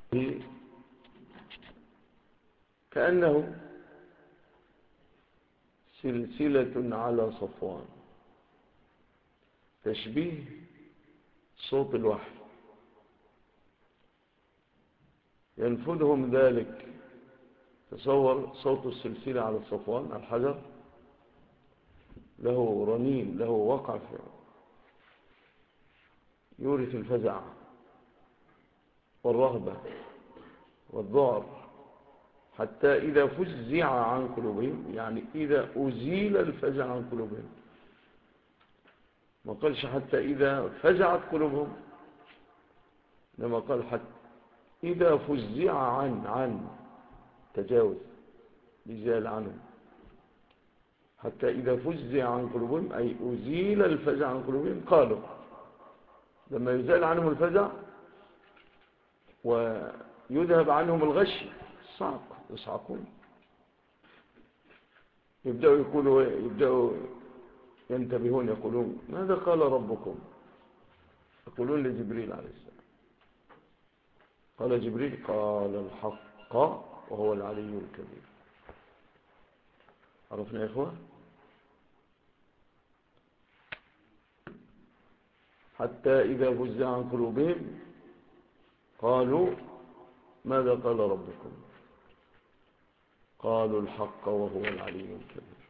كأنه سلسلة على صفوان، تشبيه صوت الوحي، ينفذهم ذلك. تصور صوت السلسلة على الصفوان، على الحجر، له رنين، له وقع يورث الفزع والرهبة والذعر، حتى إذا فزع عن قلوبهم، يعني إذا أزيل الفزع عن قلوبهم. ما قالش حتى إذا فزعت قلوبهم، لما قال حتى إذا فزع عن تجاوز يزال عنهم، حتى إذا فزع عن قلوبهم أي أزيل الفزع عن قلوبهم. قالوا لما يزال عنهم الفزع ويذهب عنهم الغش، يصعقون، يبدأوا ينتبهون، يقولون ماذا قال ربكم؟ يقولون لجبريل عليه السلام. قال جبريل قال الحق وهو العلي الكبير. عرفنا يا إخوة؟ حتى إذا فزع عن قلوبهم قالوا ماذا قال ربكم؟ قالوا الحق وهو العلي الكبير.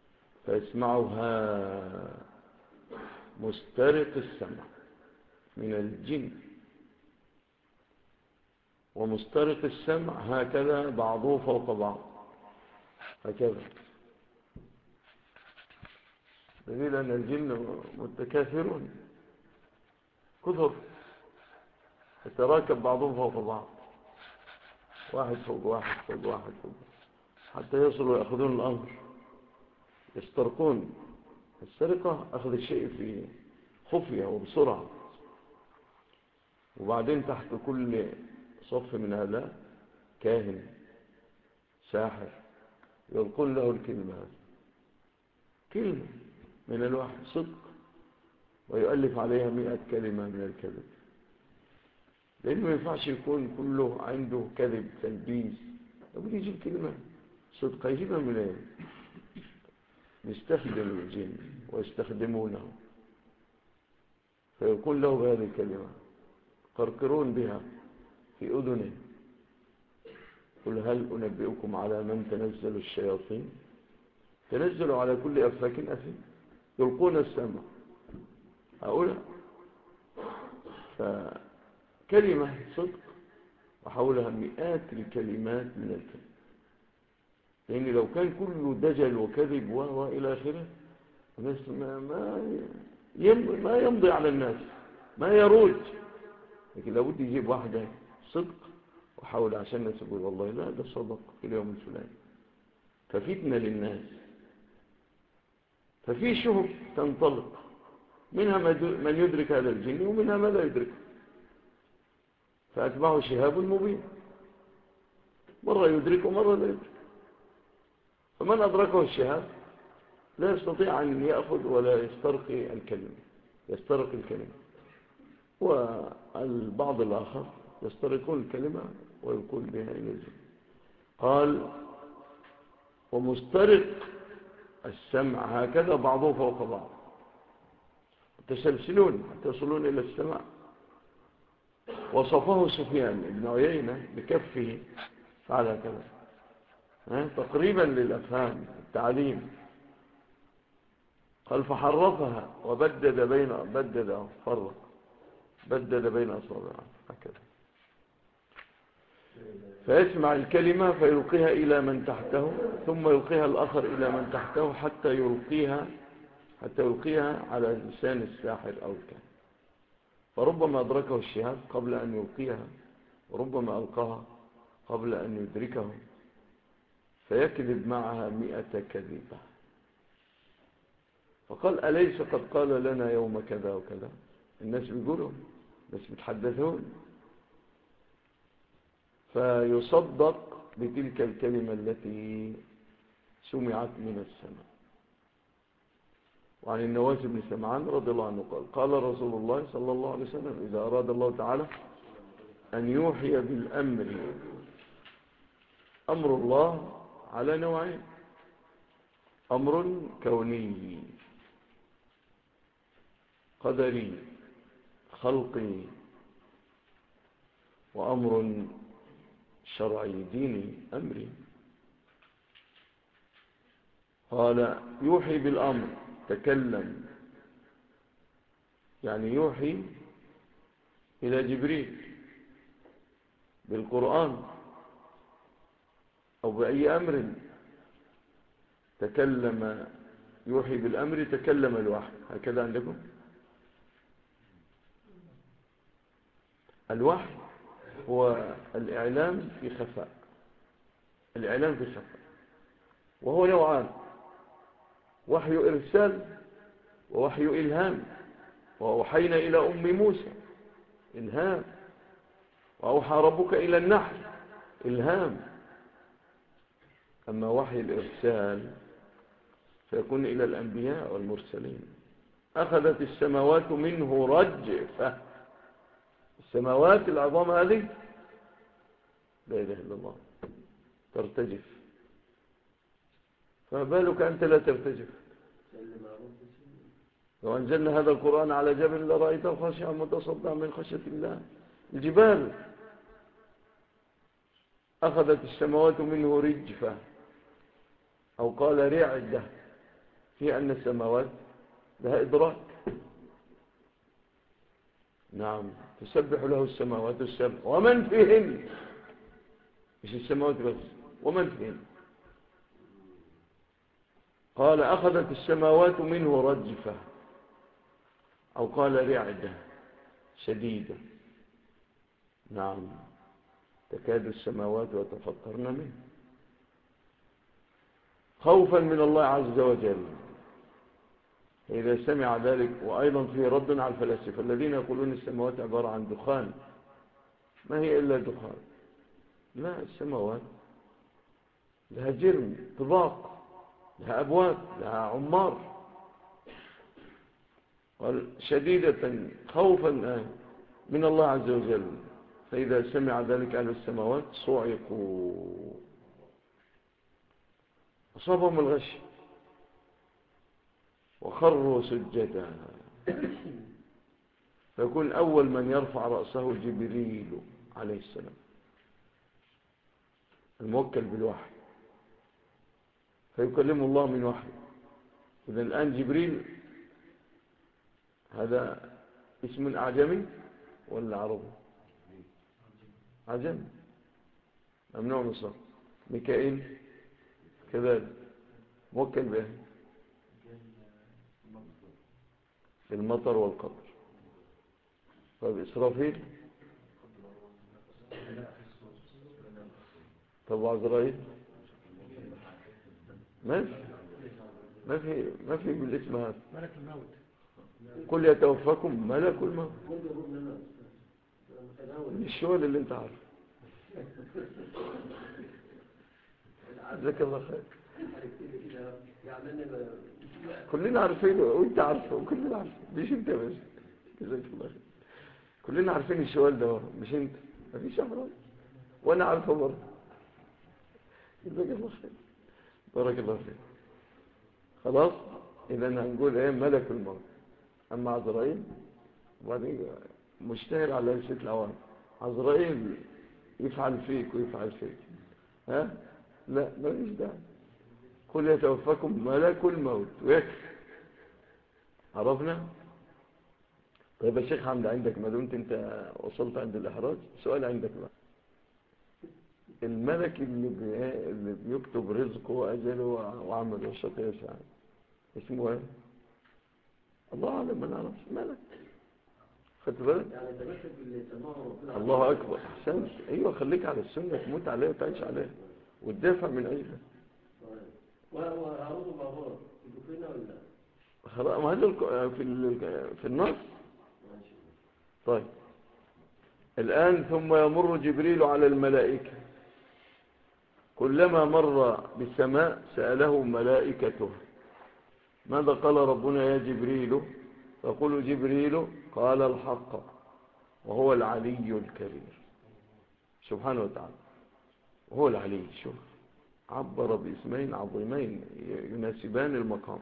فيسمعها مسترق السمع من الجن، ومسترق السمع هكذا بعضه فوق بعض، هكذا، دليل أن الجن متكاثرون كثر، يتراكب بعضهم فوق بعض، واحد فوق واحد فوق واحد فوق، حتى يصلوا يأخذون الأمر، يسترقون. السرقة أخذ الشيء في خفية وبسرعة، وبعدين تحت كل صف من هؤلاء كاهن ساحر يلقون له الكلمة، كلمة من الوحي صدق، ويؤلف عليها 100 كلمة من الكذب، لأنه ما ينفعش يكون كله عنده كذب تلبيس. لابد يجيب كلمة صدق، يجيبها من ايه؟ يستخدم الجن ويستخدمونه، فيكون له بهذه الكلمة، قرقرون بها في أذنه. قل هل أنبئكم على من تنزل الشياطين؟ تنزلوا على كل أفاك أثيم، يلقون السمع هؤلاء. فكلمة صدق وحولها 100 الكلمات من الكذب، لأن لو كان كله دجل وكذب وإلى آخره، الناس ما يمضي على الناس، ما يروج. لكن لابد يجيب واحدة صدق وحاول عشان الناس يقول والله لا ده صدق في اليوم الفلاني، ففتنة للناس. ففي شهب تنطلق، منها من يدرك هذا الجن ومنها ما لا يدركه، فأتبعه شهاب مبين، مرة يدركه مرة لا يدركه. فمن أدركه الشهاب لا يستطيع أن يأخذ ولا يسترقي الكلمة، يسترق الكلمة. والبعض الآخر يسترقون الكلمة ويقول بها إلى الجن. قال ومسترق السمع هكذا بعضه فوق بعض، تسلسلون حتى يصلون إلى السماء. وصفه سفيان بن عيينة بكفه فعل كذا، تقريبا للأفهام التعليم. قال فحرفها وبدد بين أصابعه هكذا، فيسمع الكلمة فيلقيها إلى من تحته، ثم يلقيها الآخر إلى من تحته، حتى يلقيها على لسان الساحر أو الكاهن. فربما أدركه الشهاب قبل أن يلقيها، وربما ألقاها قبل أن يدركه، فيكذب معها 100 كذبة. فقال أليس قد قال لنا يوم كذا وكذا؟ الناس بيقولوا، الناس بيتحدثون. فيصدق بتلك الكلمة التي سمعت من السماء. وعن النواس بن سمعان رضي الله عنه قال قال رسول الله صلى الله عليه وسلم إذا أراد الله تعالى أن يوحي بالأمر. أمر الله على نوعين: أمر كوني قدري خلقي، وأمر شرعي ديني أمري. قال يوحي بالأمر، تكلم، يعني يوحي إلى جبريل بالقرآن أو بأي أمر. تكلم، يوحي بالأمر، تكلم الوحي. هكذا عندكم الوحي هو الإعلام في خفاء، الإعلام في خفاء، وهو نوعان: وحي إرسال ووحي إلهام. وأوحينا إلى أم موسى إلهام، وأوحى ربك إلى النحل إلهام. أما وحي الإرسال فيكون إلى الأنبياء والمرسلين. أخذت السماوات منه رجفة. السماوات العظام هذه لا إله إلا الله ترتجف، فبالك أنت لا ترتجف. لو أنزلنا هذا القرآن على جبل لرأيته خاشعا متصدعا من خشية الله. الجبال أخذت السماوات منه رجفة، أو قال رعدة، في أن السماوات لها إدراك. نعم، تسبح له السماوات السبع ومن فيهن، مش السماوات بس، ومن فيهن. قال أخذت السماوات منه رجفة، أو قال رعدة شديدة. نعم، تكاد السماوات يتفطرن منه خوفا من الله عز وجل. إذا سمع ذلك. وأيضا فيه رد على الفلاسفة الذين يقولون السماوات عبارة عن دخان. ما هي إلا دخان؟ لا، السماوات لها جرم، طباق، لها أبواب، لها عمار. شديدة خوفا من الله عز وجل. فإذا سمع ذلك أهل السماوات صعقوا، أصابهم الغش وخروا سجدا. فيكون أول من يرفع رأسه جبريل عليه السلام الموكل بالوحي، فيكلم الله من وحي. إذا الآن جبريل هذا اسم أعجمي ولا عربي؟ عجمي، ممنوع من الصرف. ميكائيل كذلك موكل به في المطر والقطر. طيب إسرافيل؟ طب عزرائيل؟ ما في بالاسم هذا. ملك الموت. قل يتوفاكم ملك الموت. الشوال اللي انت عارفه. جزاك الله خير. كلنا عارفينه وانت عارفه وكلنا عارفه، مش انت بس. جزاك الله خير. كلنا عارفين الشوال ده، مش انت. مفيش امراض وانا عارفه برضه. جزاك الله خير، بارك الله فيك. خلاص، اذا هنقول ايه؟ ملك الموت. اما عزرائيل وبعدين مشتهر على لسه العوام، عزرائيل يفعل فيك ويفعل فيك. ها؟ لا، ما فيش داعي. قل يتوفاكم ملك الموت ويكفي. عرفنا؟ طيب يا شيخ حمد، عندك ما دمت انت وصلت عند الاحراج، سؤال عندك بقى. الملك اللي بيكتب رزقه واجله وعمله الشقي سعيد اسمه ايه؟ الله اعلم، ما نعرفش. ملك. خدت بالك؟ الله اكبر، احسنت. ايوه، خليك على السنه، تموت عليها وتعيش عليها وتدافع من اجلها. وهارون وماروت يدخلنا ولا خلاص، ما هذا في النص. طيب الآن ثم يمر جبريل على الملائكة، كلما مر بالسماء سأله ملائكته ماذا قال ربنا يا جبريل؟ فقل جبريل قال الحق وهو العلي الكبير. سبحانه وتعالى، وهو العلي. شوف، عبر باسمين عظيمين يناسبان المقام،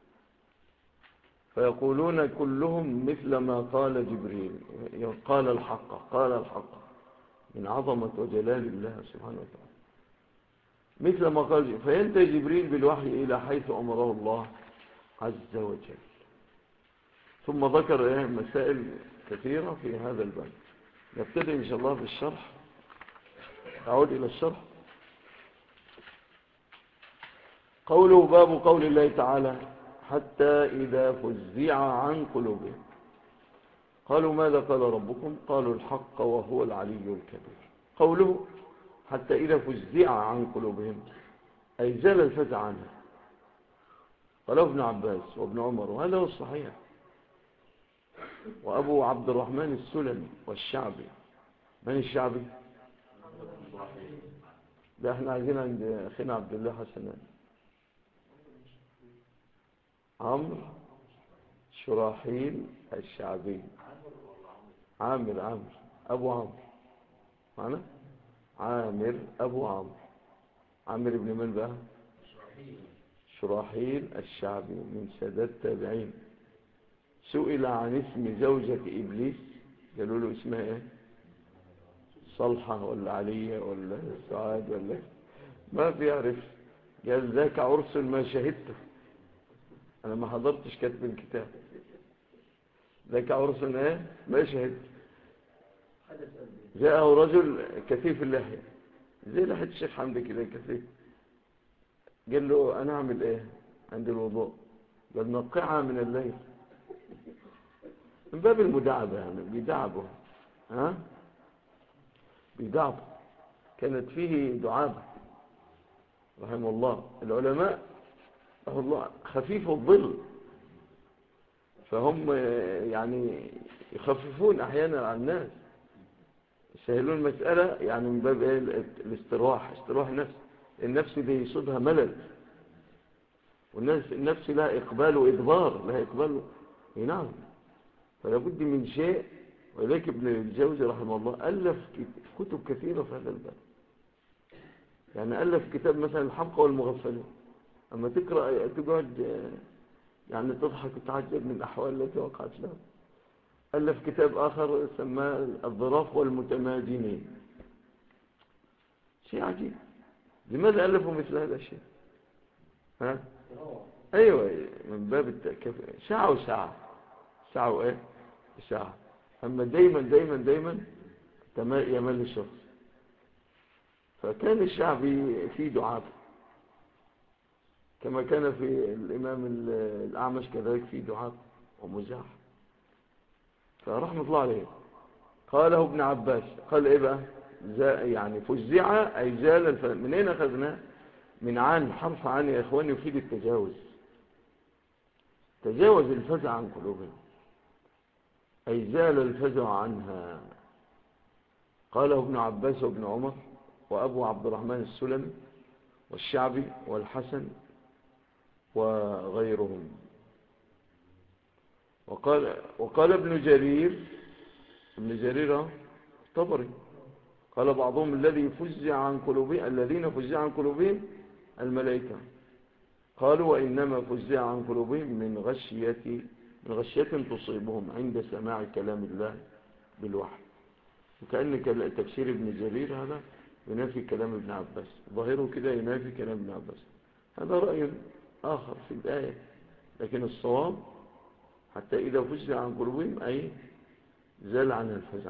فيقولون كلهم مثل ما قال جبريل، قال الحق، قال الحق، من عظمة وجلال الله سبحانه وتعالى، مثل ما قال. فينتهي جبريل بالوحي إلى حيث أمره الله عز وجل. ثم ذكر مسائل كثيرة في هذا الباب. نبتدئ إن شاء الله بالشرح. أعود إلى الشرح. قوله باب قول الله تعالى حتى إذا فزع عن قلوبهم قالوا ماذا قال ربكم؟ قالوا الحق وهو العلي الكبير. قوله حتى إذا فزع عن قلوبهم أي زال الفزع عنها. قاله ابن عباس وابن عمر، وهذا هو الصحيح، وأبو عبد الرحمن السلمي والشعبي. من الشعبي؟ ده احنا عايزين عند أخينا عبد الله حسنان. عمرو شراحيل الشعبي. عامر أبو عمرو معنا؟ عامر أبو عمرو. عامر ابن من بقى؟ شراحيل الشعبي من سادات التابعين. سئل عن اسم زوجة إبليس، قالوا له اسمها ايه؟ صلحة ولا علية ولا سعاد ولا ما بيعرف. قال ذاك عرس ما شهدته، أنا ما حضرتش كتب الكتاب. ذاك عرس ايه ما شهدته. جاءه رجل كثيف اللحية زي لحية الشيخ حمدي كده كثيف، قال له أنا أعمل إيه عند الوضوء؟ قال نقعها من الليل، من باب المداعبة، يعني بيدعبه، بيدعبه. كانت فيه دعابة رحمه الله. العلماء رحمه الله خفيف الظل، فهم يعني يخففون أحيانا عن الناس، يسهلون المسألة، يعني من باب الاستراح، استراح النفس. النفس دي يصيبها ملل، والنفس لا إقبال وإدبار، لا إقبال. نعم، فلا بد من شيء. ولذلك ابن الجوزي رحمه الله ألف كتب كثيرة في هذا الباب. يعني ألف كتاب مثلا الحمقى والمغفلين، أما تقرأ تقعد يعني تضحك وتعجب من الأحوال التي وقعت لهم. ألف كتاب آخر سماه الظراف والمتمادنين. شيء عجيب، لماذا ألفوا مثل هذا الشيء؟ أيوة، من باب ساعة وساعة، ساعة وإيه ساعة. أما دايما دايما دايما يمل الشخص. فكان الشعبي في دعاء، كما كان في الإمام الأعمش كذلك في دعاء ومزاح، فرحمة الله عليه. قاله ابن عباس، قال إيه بقى؟ يعني فزع أي زال. من أين أخذناه؟ من عن، حرف عن يا إخواني يفيد التجاوز. تجاوز الفزع عن قلوبهم أي زال الفزع عنها. قاله ابن عباس وابن عمر وأبو عبد الرحمن السلمي والشعبي والحسن وغيرهم. وقال ابن جرير الطبري، قال بعضهم الذين فزع عن قلوبهم الملائكة. قالوا وإنما فزع عن قلوبهم من غشية تصيبهم عند سماع كلام الله بالوحي. وكأن تفسير ابن جرير هذا ينافي كلام ابن عباس، ظاهره كده ينافي كلام ابن عباس. هذا رأي آخر في الآية، لكن الصواب حتى إذا فزع عن قلوبهم أي زال عن الفزع،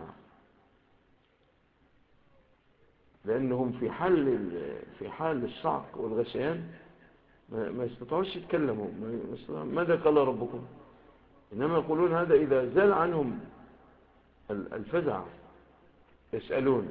لأنهم في حال الصعق والغشيان ما يستطيعوش يتكلموا. ماذا قال ربكم؟ إنما يقولون هذا إذا زال عنهم الفزع يسألون.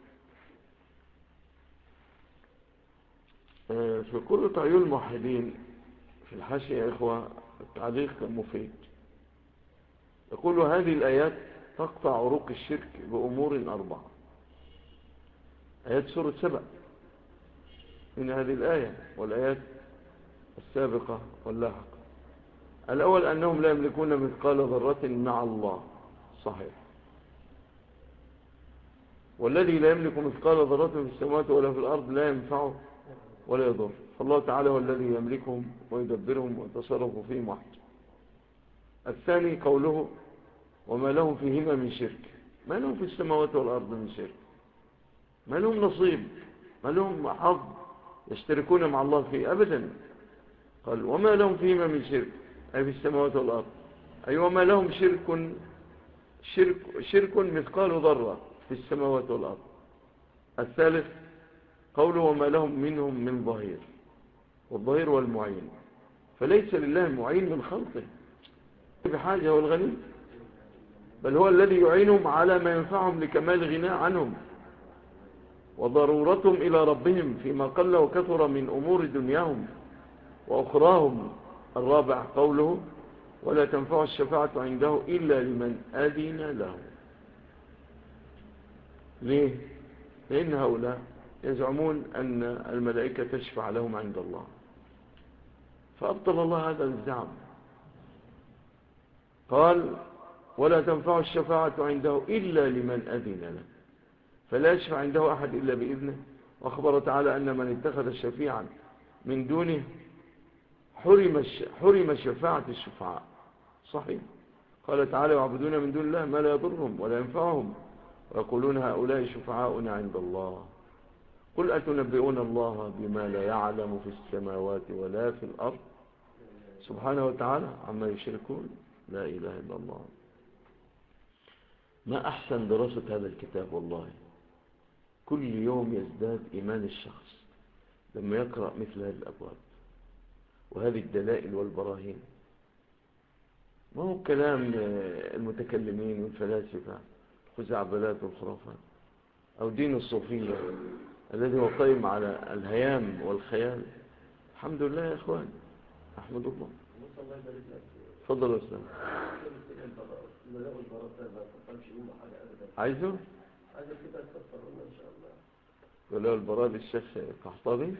في كل تعيين الموحدين في الحاشية يا إخوة التعليق مفيد. يقول هذه الآيات تقطع عروق الشرك بأمور 4. آيات سورة 7 من هذه الآية والآيات السابقة واللاحقة. الأول أنهم لا يملكون مثقال ذرة مع الله، صحيح. والذي لا يملك مثقال ذرة في السماوات ولا في الأرض لا ينفعه ولا يضر. فالله تعالى هو الذي يملكهم ويدبرهم ويتصرف فيهم وحده. الثاني قوله وما لهم فيهما من شرك. ما لهم في السماوات والأرض من شرك، ما لهم نصيب، ما لهم حظ يشتركون مع الله فيه أبدا. قال وما لهم فيهما من شرك أي في السماوات والأرض، أي وما لهم شرك مثقال ذرة في السماوات والأرض. الثالث قوله وما لهم منهم من ظهير، والظهير والمعين، فليس لله معين من خلقه بحاجة، هو الغني، بل هو الذي يعينهم على ما ينفعهم لكمال غناء عنهم وضرورتهم إلى ربهم فيما قل وكثر من أمور دنياهم وأخراهم. الرابع قوله ولا تنفع الشفاعة عنده إلا لمن أذن له. ليه؟ لأن هؤلاء يزعمون أن الملائكة تشفع لهم عند الله، فأبطل الله هذا الزعم. قال ولا تنفع الشفاعة عنده إلا لمن أذن له، فلا يشفع عنده أحد إلا بإذنه. وأخبر تعالى أن من اتخذ شفيعا من دونه حرم شفاعة الشفعاء. صحيح. قال تعالى يعبدون من دون الله ما لا يضرهم ولا ينفعهم ويقولون هؤلاء شفعاؤنا عند الله. قل أتنبئون الله بما لا يعلم في السماوات ولا في الأرض سبحانه وتعالى عما يشركون. لا إله إلا الله. ما أحسن دراسة هذا الكتاب والله. كل يوم يزداد إيمان الشخص لما يقرأ مثل هذه الأبواب وهذه الدلائل والبراهين. ما هو كلام المتكلمين والفلاسفة الخزعبلات والخرافات أو دين الصوفية الذي هو قائم على الهيام والخيال. الحمد لله يا إخوان، أحمد الله. فضل الإسلام. عايزه كده تفسرونا إن شاء الله. ولا البراء للشيخ قحطبي.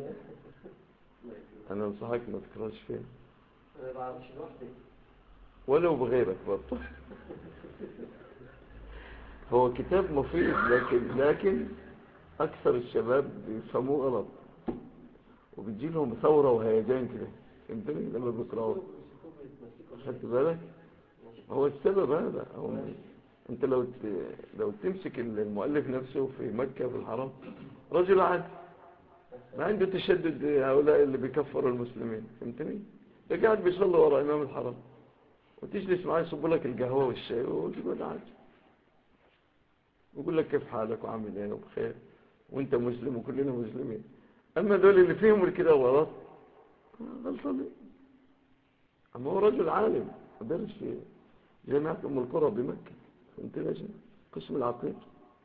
أنا أنصحك ما تكرهش فيه. أنا ما بعرفش لوحدي ولو بغيرك برضه. هو كتاب مفيد لكن أكثر الشباب بيفهموه غلط وبتجي لهم ثورة وهيجان كده. فهمتني لما بيقرأوا؟ خدت بالك؟ هو السبب هذا. انت لو تمسك المؤلف نفسه في مكة في الحرم رجل عادي ما عنده تشدد هؤلاء اللي بيكفروا المسلمين. فهمتني؟ ده قاعد بيصلي وراء إمام الحرم وتجلس معاه يصب لك القهوة والشاي وتقول عادي ويقول لك كيف حالك وعامل ايه وبخير وانت مسلم وكلنا مسلمين. اما دول اللي فيهم الكده غلط غلطانين. اما هو رجل عالم ودرس في جامعة ام القرى بمكة. فهمتني يا شيخ؟ قسم العقيدة.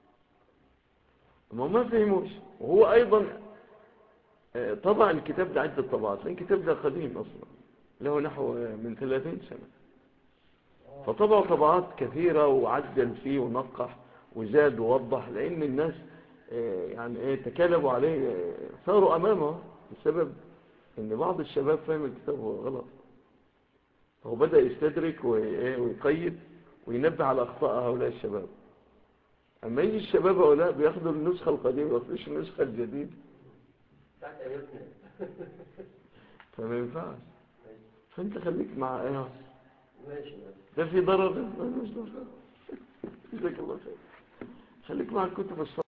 ما فهموش. وهو ايضا طبع الكتاب ده عدة طبعات لان الكتاب ده قديم اصلا له نحو من 30 سنة. فطبع طبعات كثيرة وعدل فيه ونقح وزاد ووضح لان الناس يعني تكالبوا عليه صاروا امامه بسبب ان بعض الشباب فهم الكتاب غلط. هو بدأ يستدرك ويقيد وينبه على اخطاء هؤلاء الشباب. اما يجي الشباب هؤلاء بياخدوا النسخة القديمة ما ياخدوش النسخة الجديدة بتاعت أيامنا. فما ينفعش. فانت خليك مع ماشي. ده في ضرر. ما مش ضرر. جزاك الله خير. خليك مع الكتب الصالحة.